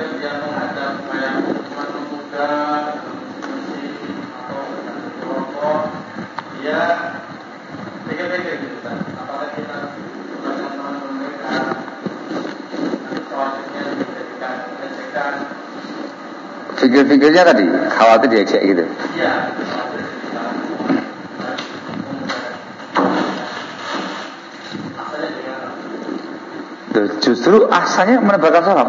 dia menghadap kayak teman muda musik atau rokok, dia pikir-pikir gitu kan, apakah kita bukan teman mereka nanti selanjutnya dijadikan ejekan. Pikir-pikirnya tadi khawatir diejek gitu. Iya. Justru asalnya menebarkan salam.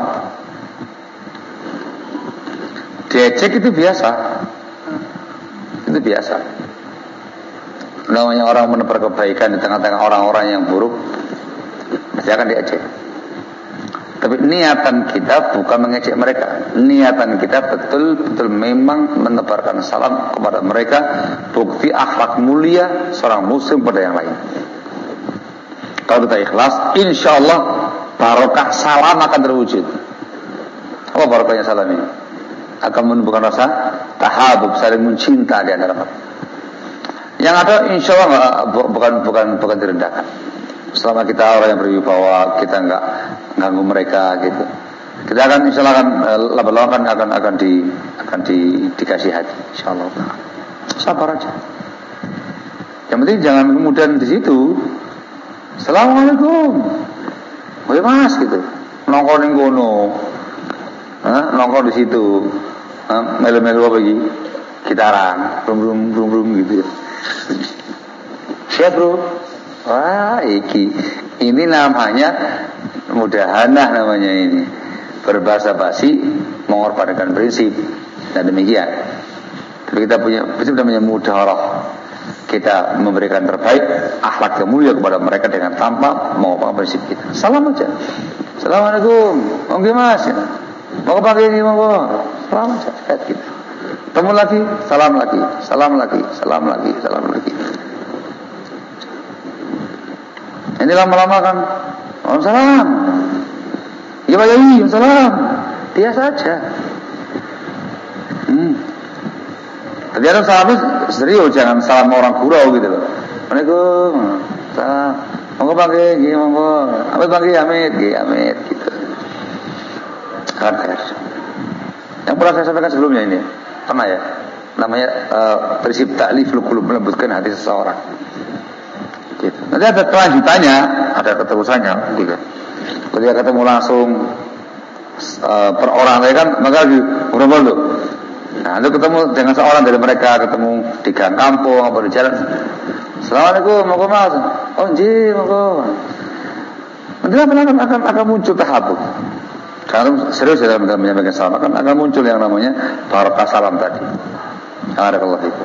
Diejek itu biasa. Itu biasa. Namanya orang menebar kebaikan di tengah-tengah orang-orang yang buruk, pasti akan diejek. Tapi niatan kita bukan mengejek mereka. Niatan kita betul-betul memang menebarkan salam kepada mereka. Bukti akhlak mulia seorang muslim pada yang lain. Kalau kita ikhlas, insya Allah barokah salam akan terwujud. Apa barokahnya salam ini? Akan menumbuhkan rasa tahabub, saling mencinta di antara mereka. Yang ada insya Allah bukan direndahkan. Selama kita orang yang berwibawa, kita enggak ganggu mereka gitu. Kita akan insya Allah lama-lama akan dikasih hati, insya Allah. Sabar aja. Yang penting jangan kemudian di situ. Assalamualaikum. Woi mas gitu. Nongkrong ning kono. Nongkrong di situ. Melu-melu apa iki? Gitaran, brum gitu. Siap, Bro. Wah, ini namanya mudahanah namanya ini. Berbahasa basi mengorbankan prinsip dan demikian. Tapi kita punya prinsip namanya mudaharah. Kita memberikan terbaik akhlak yang mulia kepada mereka dengan tanpa mengubah prinsip kita. Salam aja. Assalamualaikum. Oke mas. Mau ke pagi ini mau. Salam aja. Kayak gitu. Temu lagi. Salam lagi. Salam lagi. Salam lagi. Salam lagi. Ini lama-lama kan. Waalaikumsalam. Ya Pak Yai. Waalaikumsalam. Biasa aja. Tapi ada salamnya serius, jangan salam orang gurau gitu loh. Assalamualaikum, salam. Monggo pagi, gini monggo. Amit pagi, amit gitu. Kan kayak. Yang pernah saya sampaikan sebelumnya ini, pernah ya. Namanya prinsip ta'liful qulub, melembutkan hati seseorang. Gitu. Nanti ada kelanjutannya, ada keterusannya, gitu. Ketika ketemu langsung per orang tadi kan, maka berapa tuh? Nah, itu ketemu dengan seorang dari mereka, ketemu di gang kampung atau di jalan. Assalamualaikum, monggo mas. Oh, nggih, monggo. Nanti akan muncul tahabub. Kalau serius dalam menyampaikan salam akan muncul yang namanya barakah salam tadi. Barakallahu fikum.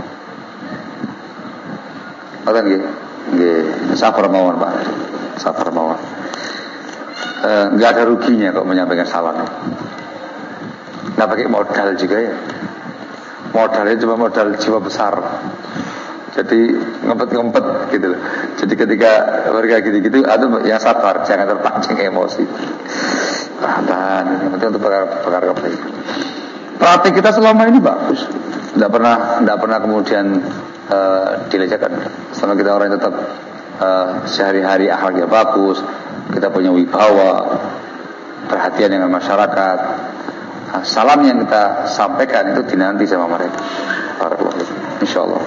Oke nggih. Nggih, sabar mawon, Pak. Sabar mawon. Enggak ada ruginya kok menyampaikan salam. Nggak pakai modal juga ya. Modalnya cuma modal jiwa besar. Jadi ngempet gitu loh. Jadi ketika mereka gitu-gitu, yang sabar, jangan terpancing emosi. Tahan, ini penting untuk perkara kebaikan. Praktik kita selama ini bagus. Tidak pernah kemudian dilecehkan. Selama kita orang yang tetap sehari-hari akhlaknya bagus, kita punya wibawa, perhatian dengan masyarakat. Salam yang kita sampaikan itu dinanti sama mereka. Insyaallah.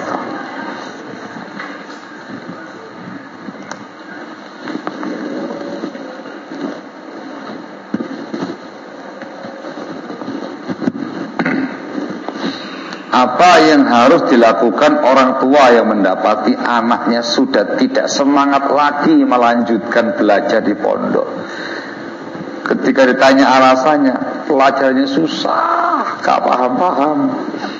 Apa yang harus dilakukan orang tua yang mendapati anaknya sudah tidak semangat lagi melanjutkan belajar di pondok? Ketika ditanya alasannya, pelajarannya susah, gak paham-paham.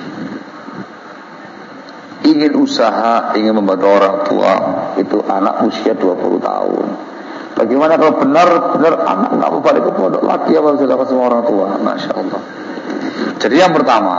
Ingin usaha, ingin membantu orang tua. Itu anak usia 20 tahun. Bagaimana kalau benar-benar anak gak mau balik ke pondok lagi? Apa yang dilakukan sama orang tua? Masya Allah. Jadi yang pertama,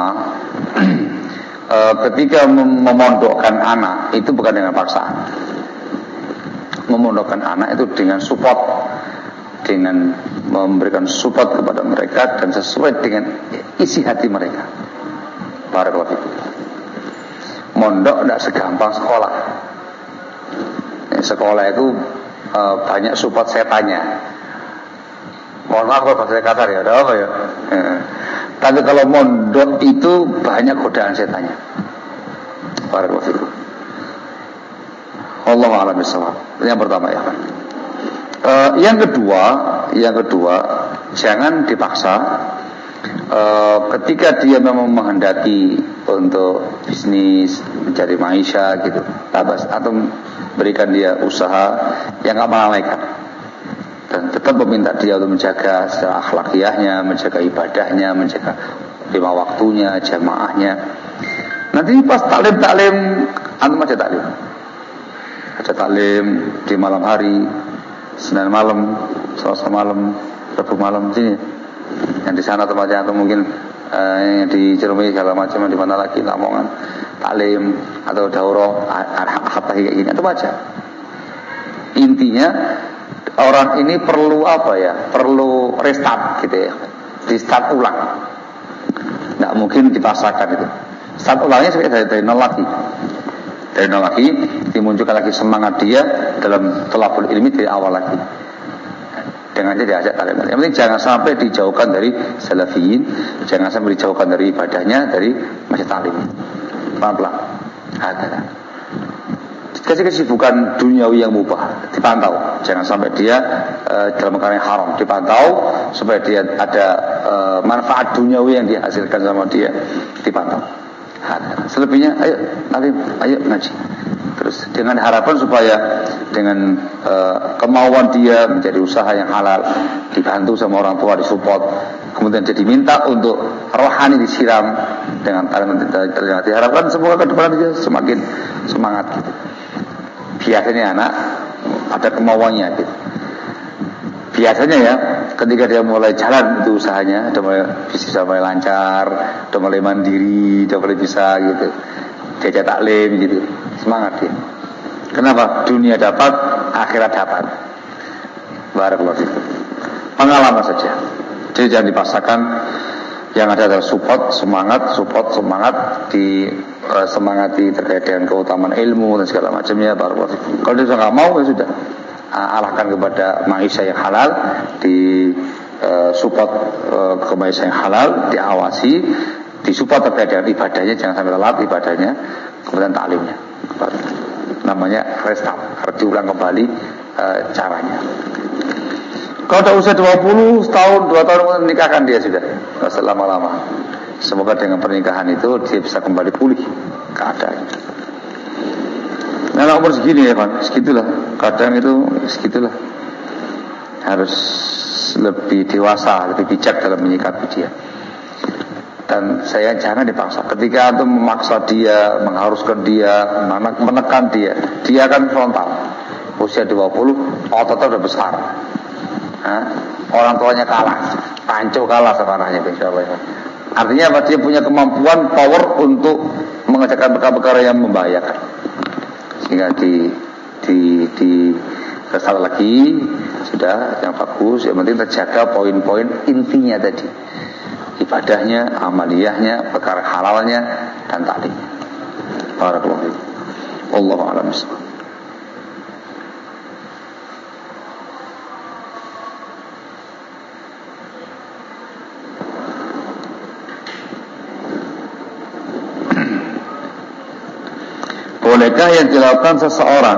ketika memondokkan anak, itu bukan dengan paksaan. Memondokkan anak itu dengan support, dengan memberikan support kepada mereka dan sesuai dengan isi hati mereka. Barakallahu fikum. Mondok tidak segampang sekolah. Sekolah itu banyak support setannya. Mohon maaf kalau bahasa kasar ya, ada apa ya? Tapi kalau mondok itu banyak godaan setannya. Barakallahu fikum. Wallahu a'lam bishawab. Yang pertama ya kan. Yang kedua, jangan dipaksa. Ketika dia memang menghendaki untuk bisnis, mencari maisha gitu, atau berikan dia usaha yang nggak melalaikan, dan tetap meminta dia untuk menjaga secara akhlakiyahnya, menjaga ibadahnya, menjaga 5 waktunya, jamaahnya. Nanti pas taklim, antum aja taklim. Ada taklim di malam hari, Senin malam, Selasa malam, Rabu malam sini. Yang di sana tempatnya atau mungkin di Ciremai segala macam, di mana lagi Lamongan, taklim atau daurah hatta kayak gini, itu baca. Intinya orang ini perlu apa ya? Perlu restart gitu ya. Di start ulang. Nggak mungkin dipaksakan itu. Start ulangnya dari nol lagi. Dari nol lagi dimunculkan lagi semangat dia dalam thalabul ilmi dari awal lagi. Dengan dia diajak taklim. Yang penting jangan sampai dijauhkan dari salafiyin, jangan sampai dijauhkan dari ibadahnya, dari masjid taklim. Pelan-pelan. Kasih kesibukan duniawi yang mubah dipantau, jangan sampai dia dalam perkara yang haram dipantau, supaya dia ada manfaat duniawi yang dihasilkan sama dia dipantau. Selebihnya ayo taklim, ayo ngaji. Terus dengan harapan supaya dengan kemauan dia mencari usaha yang halal, dibantu sama orang tua, disupport, kemudian dia diminta untuk rohani disiram dengan terlihat. Diharapkan semoga ke depan dia semakin semangat gitu. Biasanya anak ada kemauannya gitu. Biasanya ya, ketika dia mulai jalan itu usahanya, sudah mulai lancar, sudah mulai mandiri, sudah mulai bisa gitu, diajak taklim gitu, semangat dia. Kenapa? Dunia dapat, akhirat dapat. Barakallahu fikum. Pengalaman saja. Jadi jangan dipaksakan. Yang ada adalah support, semangat semangati terkait dengan keutamaan ilmu dan segala macamnya. Barakallahu fikum. Kalau dia nggak mau ya sudah, arahkan kepada maisha yang halal, di support ke maisha yang halal, diawasi, disupport terkait dengan ibadahnya, jangan sampai telat ibadahnya, kemudian taklimnya. Namanya restart, harus diulang kembali caranya. Kalau udah usia 20 tahun, 2 tahun menikahkan dia sudah, nggak usah lama-lama. Semoga dengan pernikahan itu dia bisa kembali pulih keadaannya. Nah, umur segini ya kan, segitulah. Kadang itu segitulah. Harus lebih dewasa, lebih bijak dalam menyikapi dia. Dan saya jangan dipaksa. Ketika itu memaksa dia, mengharuskan dia, menekan dia, dia akan frontal. Usia 20, ototnya udah besar. Orang tuanya kalah, panco kalah sekarangnya, insyaallah. Artinya apa? Dia punya kemampuan, power untuk mengerjakan perkara-perkara yang membahayakan. Sehingga di kesal lagi sudah yang bagus. Yang penting terjaga poin-poin intinya tadi, ibadahnya, amaliyahnya, perkara halalnya, dan taklimnya. Barakallahu fiik. Wallahu a'lam bishawab. Bolehkah yang dilakukan seseorang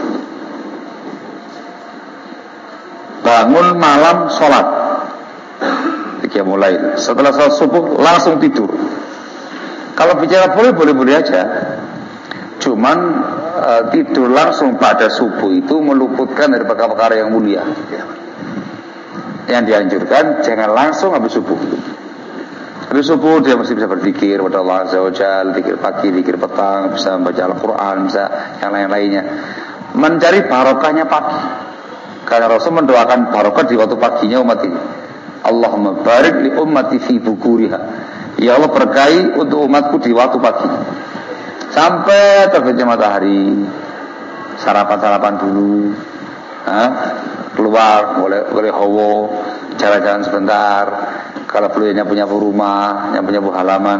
bangun malam sholat, dia mulai setelah sholat subuh langsung tidur? Kalau bicara boleh aja. Cuman tidur langsung pada subuh itu meluputkan dari perkara-perkara yang mulia. Yang dianjurkan jangan langsung habis subuh. Habis subuh dia masih bisa berzikir kepada Allah Azza wa Jalla, zikir pagi, zikir petang, bisa membaca Al-Quran, bisa yang lain-lainnya. Mencari barokahnya pagi. Karena Rasul mendoakan barokah di waktu paginya umat ini. Allahumma barik li ummati fi bukuriha. Ya Allah, berkahi untuk umatku di waktu pagi. Sampai terbitnya matahari, sarapan dulu, keluar boleh hawa, jalan-jalan sebentar. Kalau beliaunya punya rumah, yang punya halaman,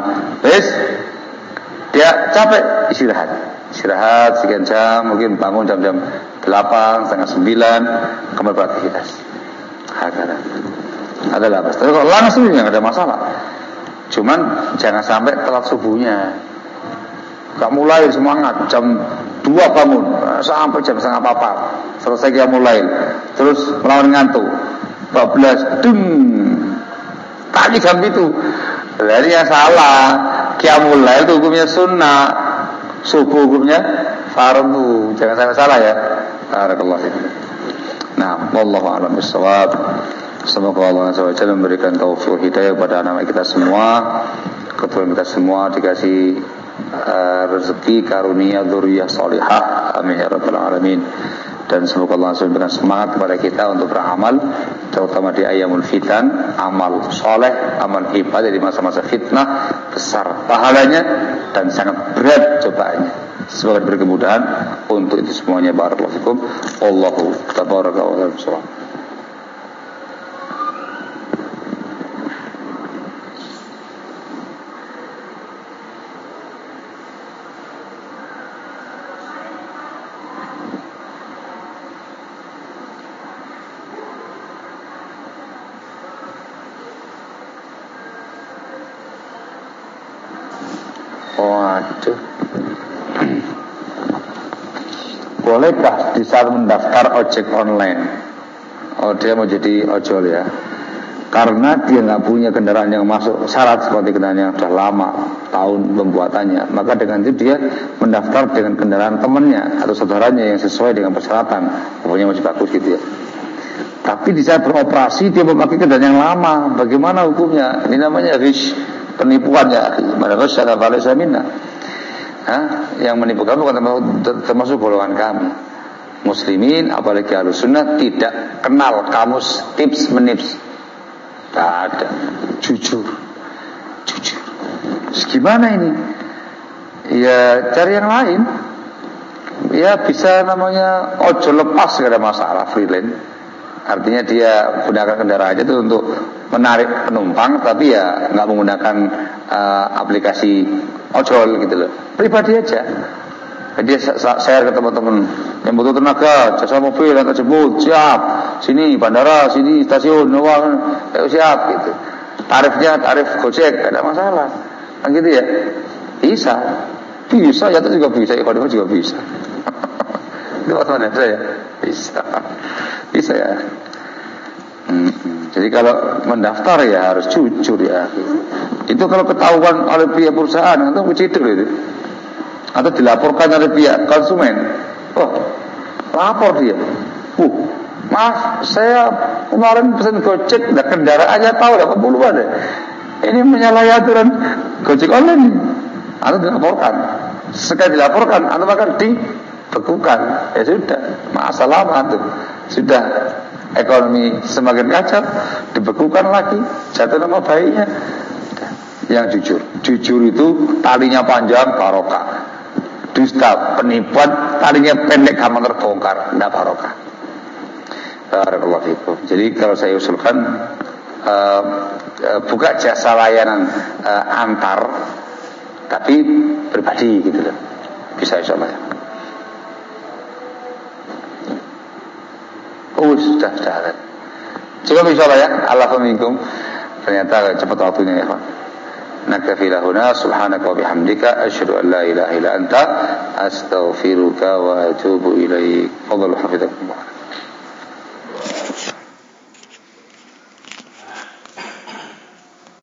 dia capek, istirahat sekian jam, mungkin bangun jam 8, setengah 9, kembali beraktivitas. adalah pas. Tapi kalau langsung ya nggak ada masalah. Cuman jangan sampai telat subuhnya. Gak mulai semangat jam 2 bangun sampai jam 3:30 selesai dia mulai. Terus melawan ngantuk 12 pagi jam itu. Jadi yang salah. Qiyamul lail itu hukumnya sunnah, subuh hukumnya fardu. Jangan sampai salah ya. Barakallahu fiikum. Nah, wallahu a'lam bissawab. Semoga Allah SWT memberikan taufik hidayah kepada anak-anak kita semua, keturunan kita semua dikasih rezeki karunia dzurriyyah salihah. Amin ya rabbal alamin. Dan semoga Allah SWT memberikan semangat kepada kita untuk beramal, terutama di ayyamul fitan, amal soleh, amal ibadah di masa-masa fitnah, besar pahalanya dan sangat berat cobaannya. Semoga diberi kemudahan untuk itu semuanya. Barakallahu fikum. Allahu tabaraka wa ta'ala. Bolehkah di saat mendaftar ojek online, dia mau jadi ojol ya, karena dia nggak punya kendaraan yang masuk syarat seperti kendaraan yang sudah lama tahun pembuatannya, maka dengan itu dia mendaftar dengan kendaraan temannya atau saudaranya yang sesuai dengan persyaratan, pokoknya masih bagus gitu ya. Tapi di saat beroperasi dia memakai kendaraan yang lama, bagaimana hukumnya? Ini namanya ghish, penipuan ya. Mana ghisyana falaysa minna. Yang menipu kami bukan termasuk golongan kami. Muslimin apalagi Ahlussunnah tidak kenal kamus tips menips. Tak ada. Jujur. Gimana ini? Ya cari yang lain. Ya bisa namanya ojol lepas, gak ada masalah, freelance. Artinya dia gunakan kendaraannya itu untuk menarik penumpang, tapi ya nggak menggunakan aplikasi ojol gitu loh, pribadi aja. Dia share ke teman-teman yang butuh tenaga, jasa mobil yang tersebut, siap, sini bandara, sini stasiun, siap gitu. Tarifnya tarif Gojek, gak ada masalah, kan gitu ya. Bisa, ya itu juga bisa, ekonomi juga bisa. Itu teman saya bisa ya. Jadi kalau mendaftar ya harus jujur ya. Itu kalau ketahuan oleh pihak perusahaan atau kecil itu, atau dilaporkan oleh pihak konsumen, lapor dia. Maaf, saya kemarin pesan Gojek, nah kendaraannya tahu 80 ada. Ini menyalahi aturan Gojek online. Atau dilaporkan. Sekali dilaporkan, atau bahkan dibekukan. Ya sudah, masalah tuh. Sudah ekonomi semakin kacau, dibekukan lagi, jatuh nama bayinya. Yang jujur itu talinya panjang barokah. Dusta, penipuan, talinya pendek gampang terbongkar, tidak barokah. Barakallahu fikum. Jadi kalau saya usulkan buka jasa layanan antar, tapi pribadi gitu loh. Bisa insyaallah ya. Sudah ada. Cukup insyaallah ya. Allahu minkum. Ternyata cepat waktunya ya, Pak. Nakfi lahuna subhanaka wa bihamdika asyhadu an la ilaha illa anta astaghfiruka wa atubu ilaik. Fadhlu hafizakumullah.